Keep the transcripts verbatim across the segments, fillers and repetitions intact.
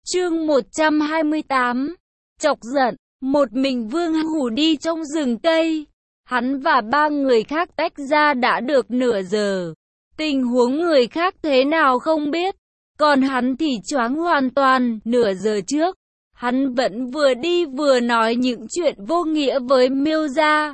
Chương một trăm hai mươi tám. Chọc giận. Một mình Vương Hủ đi trong rừng cây. Hắn và ba người khác tách ra đã được nửa giờ. Tình huống người khác thế nào không biết. Còn hắn thì choáng hoàn toàn. Nửa giờ trước, hắn vẫn vừa đi vừa nói những chuyện vô nghĩa với Miêu gia.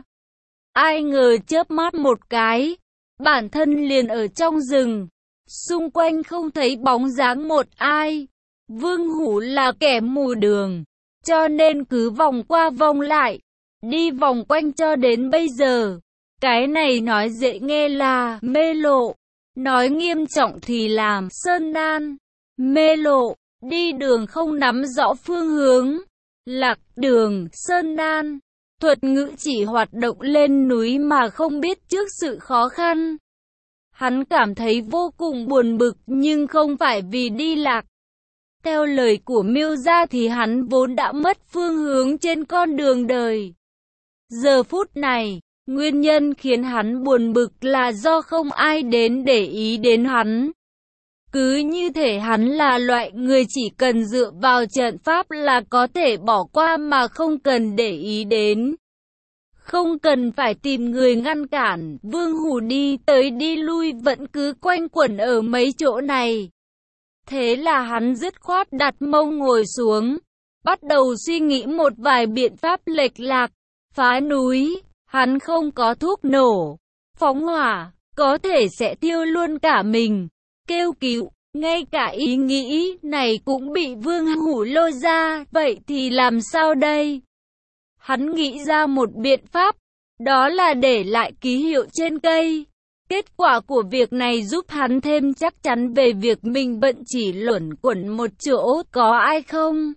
Ai ngờ chớp mắt một cái, bản thân liền ở trong rừng. Xung quanh không thấy bóng dáng một ai. Vương Hủ là kẻ mù đường, cho nên cứ vòng qua vòng lại, đi vòng quanh cho đến bây giờ. Cái này nói dễ nghe là mê lộ, nói nghiêm trọng thì làm sơn nan. Mê lộ, đi đường không nắm rõ phương hướng. Lạc đường, sơn nan, thuật ngữ chỉ hoạt động lên núi mà không biết trước sự khó khăn. Hắn cảm thấy vô cùng buồn bực nhưng không phải vì đi lạc. Theo lời của Miêu gia thì hắn vốn đã mất phương hướng trên con đường đời. Giờ phút này, nguyên nhân khiến hắn buồn bực là do không ai đến để ý đến hắn. Cứ như thể hắn là loại người chỉ cần dựa vào trận pháp là có thể bỏ qua mà không cần để ý đến. Không cần phải tìm người ngăn cản, Vương Hủ đi tới đi lui vẫn cứ quanh quẩn ở mấy chỗ này. Thế là hắn dứt khoát đặt mông ngồi xuống, bắt đầu suy nghĩ một vài biện pháp lệch lạc. Phá núi, hắn không có thuốc nổ. Phóng hỏa, có thể sẽ thiêu luôn cả mình. Kêu cứu, ngay cả ý nghĩ này cũng bị Vương Hủ lôi ra, vậy thì làm sao đây? Hắn nghĩ ra một biện pháp, đó là để lại ký hiệu trên cây. Kết quả của việc này giúp hắn thêm chắc chắn về việc mình bận chỉ luẩn quẩn một chỗ, có ai không?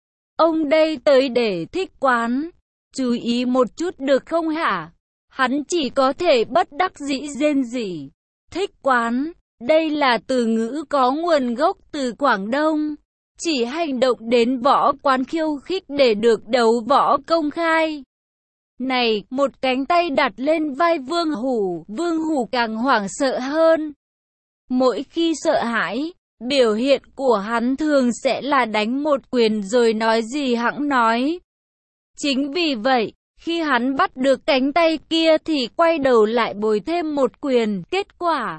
Ông đây tới để thích quán, chú ý một chút được không hả? Hắn chỉ có thể bất đắc dĩ rên rỉ. Thích quán, đây là từ ngữ có nguồn gốc từ Quảng Đông, chỉ hành động đến võ quán khiêu khích để được đấu võ công khai. Này, một cánh tay đặt lên vai Vương Hủ, Vương Hủ càng hoảng sợ hơn. Mỗi khi sợ hãi, biểu hiện của hắn thường sẽ là đánh một quyền rồi nói gì hẵng nói. Chính vì vậy, khi hắn bắt được cánh tay kia thì quay đầu lại bồi thêm một quyền, kết quả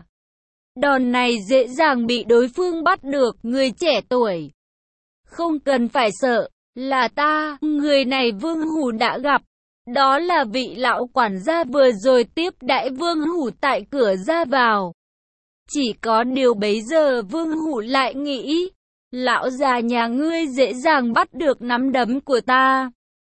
đòn này dễ dàng bị đối phương bắt được. Người trẻ tuổi, không cần phải sợ, là ta, người này Vương Hủ đã gặp. Đó là vị lão quản gia vừa rồi tiếp đãi Vương Hủ tại cửa ra vào. Chỉ có điều bấy giờ Vương Hủ lại nghĩ, lão già nhà ngươi dễ dàng bắt được nắm đấm của ta.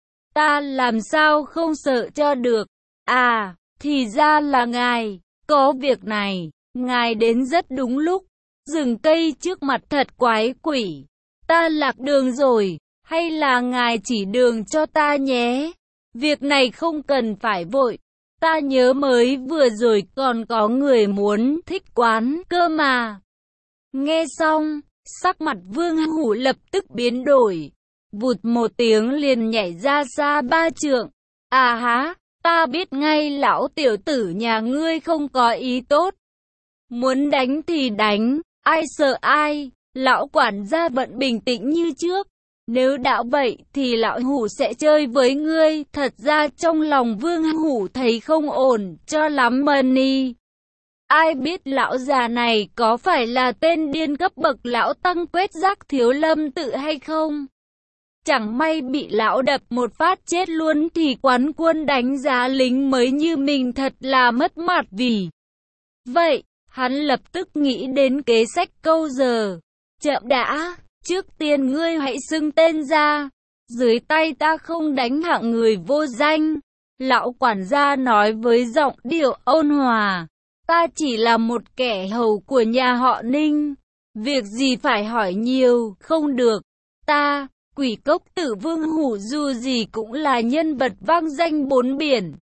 Ta làm sao không sợ cho được. À, thì ra là ngài, có việc này, ngài đến rất đúng lúc. Rừng cây trước mặt thật quái quỷ. Ta lạc đường rồi, hay là ngài chỉ đường cho ta nhé? Việc này không cần phải vội. Ta nhớ mới vừa rồi còn có người muốn thích quán cơ mà. Nghe xong, sắc mặt Vương Hủ lập tức biến đổi. Vụt một tiếng liền nhảy ra xa ba trượng. À há, ta biết ngay lão tiểu tử nhà ngươi không có ý tốt. Muốn đánh thì đánh, ai sợ ai. Lão quản gia vẫn bình tĩnh như trước. Nếu đã vậy thì lão Hủ sẽ chơi với ngươi. Thật ra trong lòng Vương Hủ thấy không ổn cho lắm mani. Ai biết lão già này có phải là tên điên cấp bậc lão tăng quét rác Thiếu Lâm tự hay không? Chẳng may bị lão đập một phát chết luôn thì quán quân đánh giá lính mới như mình thật là mất mặt vì. Vậy, hắn lập tức nghĩ đến kế sách câu giờ. Chậm đã, trước tiên ngươi hãy xưng tên ra, dưới tay ta không đánh hạng người vô danh. Lão quản gia nói với giọng điệu ôn hòa, ta chỉ là một kẻ hầu của nhà họ Ninh, việc gì phải hỏi nhiều, không được. Ta, Quỷ Cốc Tử Vương Hủ dù gì cũng là nhân vật vang danh bốn biển,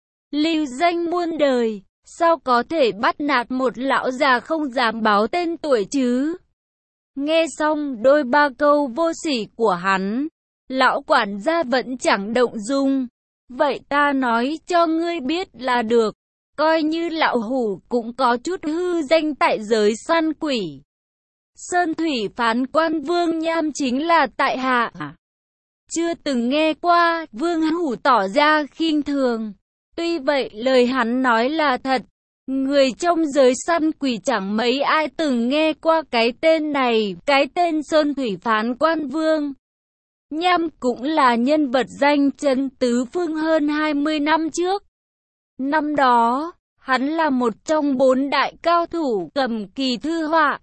lưu danh muôn đời, sao có thể bắt nạt một lão già không dám báo tên tuổi chứ? Nghe xong đôi ba câu vô sỉ của hắn, lão quản gia vẫn chẳng động dung. Vậy ta nói cho ngươi biết là được, coi như lão Hủ cũng có chút hư danh tại giới săn quỷ. Sơn thủy phán quan Vương Nham chính là tại hạ chưa từng nghe qua. Vương Hủ tỏ ra khinh thường. Tuy vậy lời hắn nói là thật. Người trong giới săn quỷ chẳng mấy ai từng nghe qua cái tên này. Cái tên Sơn thủy phán quan Vương Nham cũng là nhân vật danh chấn tứ phương hơn hai mươi năm trước. Năm đó, hắn là một trong bốn đại cao thủ cầm kỳ thư họa.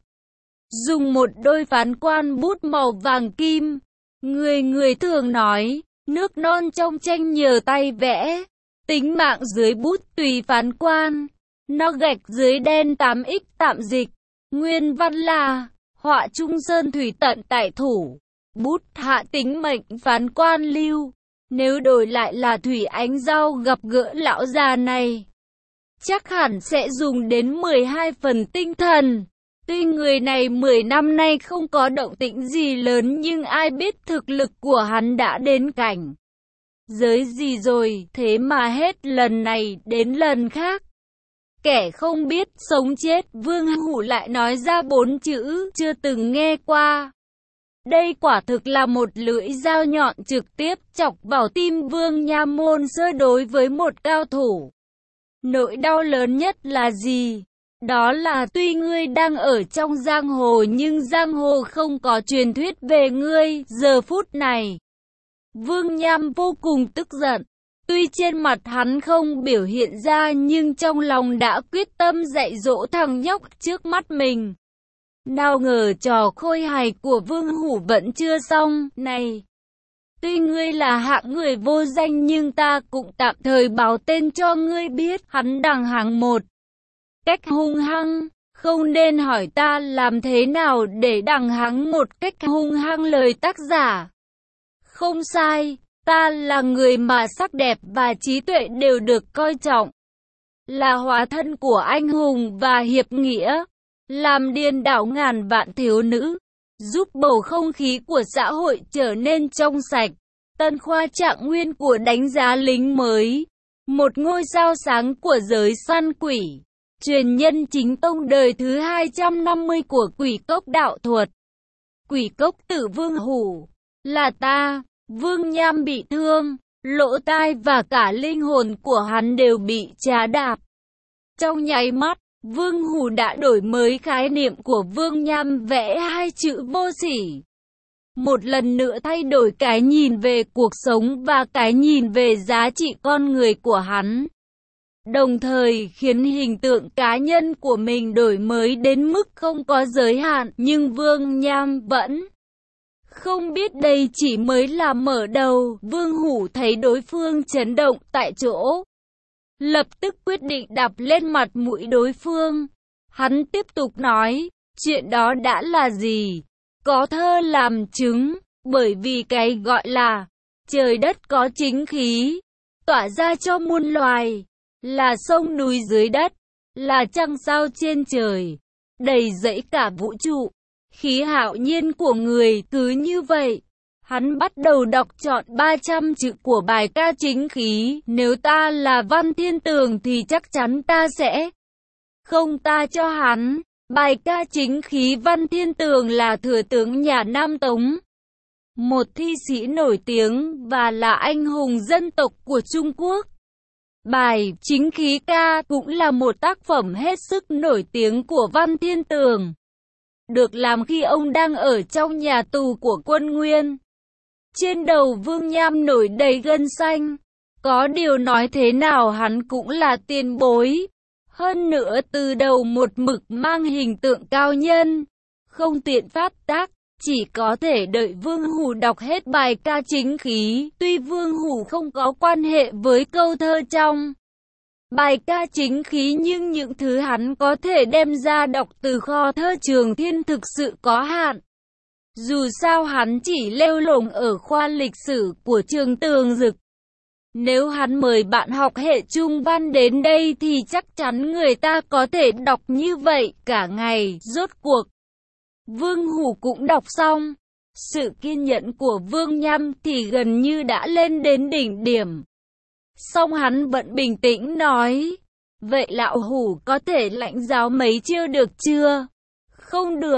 Dùng một đôi phán quan bút màu vàng kim. Người người thường nói, nước non trong tranh nhờ tay vẽ. Tính mạng dưới bút tùy phán quan. Nó gạch dưới đen tám x tạm dịch. Nguyên văn là, họa trung sơn thủy tận tại thủ. Bút hạ tính mệnh phán quan lưu. Nếu đổi lại là Thủy Ánh Giao gặp gỡ lão già này, chắc hẳn sẽ dùng đến mười hai phần tinh thần. Tuy người này mười năm nay không có động tĩnh gì lớn, nhưng ai biết thực lực của hắn đã đến cảnh giới gì rồi, thế mà hết lần này đến lần khác. Kẻ không biết sống chết, Vương Hủ lại nói ra bốn chữ chưa từng nghe qua. Đây quả thực là một lưỡi dao nhọn trực tiếp chọc vào tim Vương Nham môn sơ đối với một cao thủ. Nỗi đau lớn nhất là gì? Đó là tuy ngươi đang ở trong giang hồ nhưng giang hồ không có truyền thuyết về ngươi. Giờ phút này, Vương Nham vô cùng tức giận. Tuy trên mặt hắn không biểu hiện ra nhưng trong lòng đã quyết tâm dạy dỗ thằng nhóc trước mắt mình. Nào ngờ trò khôi hài của Vương Hủ vẫn chưa xong. Này, tuy ngươi là hạng người vô danh nhưng ta cũng tạm thời báo tên cho ngươi biết. Hắn đằng hàng một cách hung hăng. Không nên hỏi ta làm thế nào để đằng hắn một cách hung hăng. Lời tác giả không sai. Ta là người mà sắc đẹp và trí tuệ đều được coi trọng. Là hóa thân của anh hùng và hiệp nghĩa. Làm điên đảo ngàn vạn thiếu nữ. Giúp bầu không khí của xã hội trở nên trong sạch. Tân khoa trạng nguyên của đánh giá lính mới. Một ngôi sao sáng của giới săn quỷ. Truyền nhân chính tông đời thứ hai trăm năm mươi của quỷ cốc đạo thuật. Quỷ cốc tử Vương Hủ. Là ta. Vương Nham bị thương. Lỗ tai và cả linh hồn của hắn đều bị trà đạp. Trong nháy mắt, Vương Hủ đã đổi mới khái niệm của Vương Nham vẽ hai chữ vô sỉ. Một lần nữa thay đổi cái nhìn về cuộc sống và cái nhìn về giá trị con người của hắn. Đồng thời khiến hình tượng cá nhân của mình đổi mới đến mức không có giới hạn. Nhưng Vương Nham vẫn không biết đây chỉ mới là mở đầu. Vương Hủ thấy đối phương chấn động tại chỗ, lập tức quyết định đạp lên mặt mũi đối phương. Hắn tiếp tục nói, chuyện đó đã là gì? Có thơ làm chứng, bởi vì cái gọi là trời đất có chính khí, tỏa ra cho muôn loài, là sông núi dưới đất, là trăng sao trên trời, đầy dẫy cả vũ trụ. Khí hạo nhiên của người cứ như vậy. Hắn bắt đầu đọc trọn ba trăm chữ của bài ca chính khí. Nếu ta là Văn Thiên Tường thì chắc chắn ta sẽ không ta cho hắn. Bài ca chính khí Văn Thiên Tường là thừa tướng nhà Nam Tống, một thi sĩ nổi tiếng và là anh hùng dân tộc của Trung Quốc. Bài chính khí ca cũng là một tác phẩm hết sức nổi tiếng của Văn Thiên Tường, được làm khi ông đang ở trong nhà tù của quân Nguyên. Trên đầu Vương Nham nổi đầy gân xanh. Có điều nói thế nào hắn cũng là tiền bối. Hơn nữa từ đầu một mực mang hình tượng cao nhân, không tiện phát tác, chỉ có thể đợi Vương Hủ đọc hết bài ca chính khí. Tuy Vương Hủ không có quan hệ với câu thơ trong bài ca chính khí nhưng những thứ hắn có thể đem ra đọc từ kho thơ Trường Thiên thực sự có hạn. Dù sao hắn chỉ lêu lổng ở khoa lịch sử của trường Tường Dực. Nếu hắn mời bạn học hệ trung văn đến đây thì chắc chắn người ta có thể đọc như vậy cả ngày. Rốt cuộc, Vương Hủ cũng đọc xong. Sự kiên nhẫn của Vương Nham thì gần như đã lên đến đỉnh điểm. Song hắn vẫn bình tĩnh nói, vậy lão Hủ có thể lãnh giáo mấy chiêu được chưa? Không được,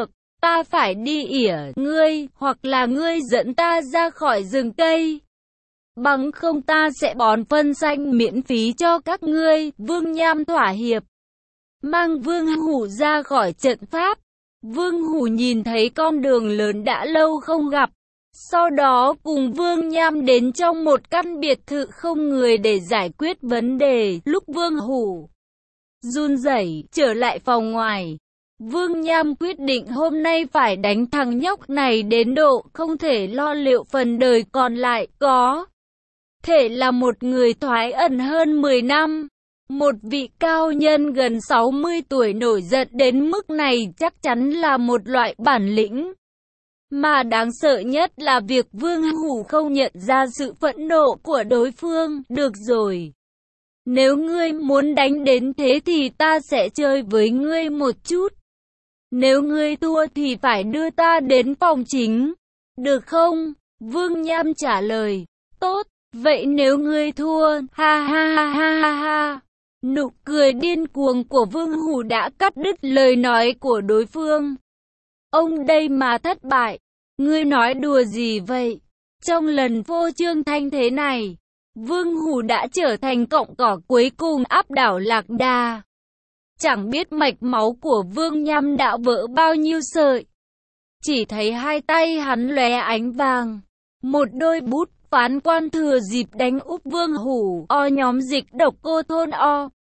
ta phải đi ỉa ngươi, hoặc là ngươi dẫn ta ra khỏi rừng cây. Bằng không ta sẽ bón phân xanh miễn phí cho các ngươi. Vương Nham thỏa hiệp, mang Vương Hủ ra khỏi trận pháp. Vương Hủ nhìn thấy con đường lớn đã lâu không gặp. Sau đó cùng Vương Nham đến trong một căn biệt thự không người để giải quyết vấn đề. Lúc Vương Hủ run rẩy trở lại phòng ngoài, Vương Nham quyết định hôm nay phải đánh thằng nhóc này đến độ không thể lo liệu phần đời còn lại. Có thể là một người thoái ẩn hơn mười năm. Một vị cao nhân gần sáu mươi tuổi nổi giận đến mức này chắc chắn là một loại bản lĩnh. Mà đáng sợ nhất là việc Vương Hủ không nhận ra sự phẫn nộ của đối phương. Được rồi, nếu ngươi muốn đánh đến thế thì ta sẽ chơi với ngươi một chút. Nếu ngươi thua thì phải đưa ta đến phòng chính, được không? Vương Nham trả lời. Tốt, vậy nếu ngươi thua, ha ha ha ha ha ha. Nụ cười điên cuồng của Vương Hủ đã cắt đứt lời nói của đối phương. Ông đây mà thất bại. Ngươi nói đùa gì vậy? Trong lần phô trương thanh thế này, Vương Hủ đã trở thành cọng cỏ cuối cùng áp đảo Lạc Đà. Chẳng biết mạch máu của Vương Nham đã vỡ bao nhiêu sợi. Chỉ thấy hai tay hắn lóe ánh vàng. Một đôi bút phán quan thừa dịp đánh úp Vương Hủ. O nhóm dịch độc cô thôn O.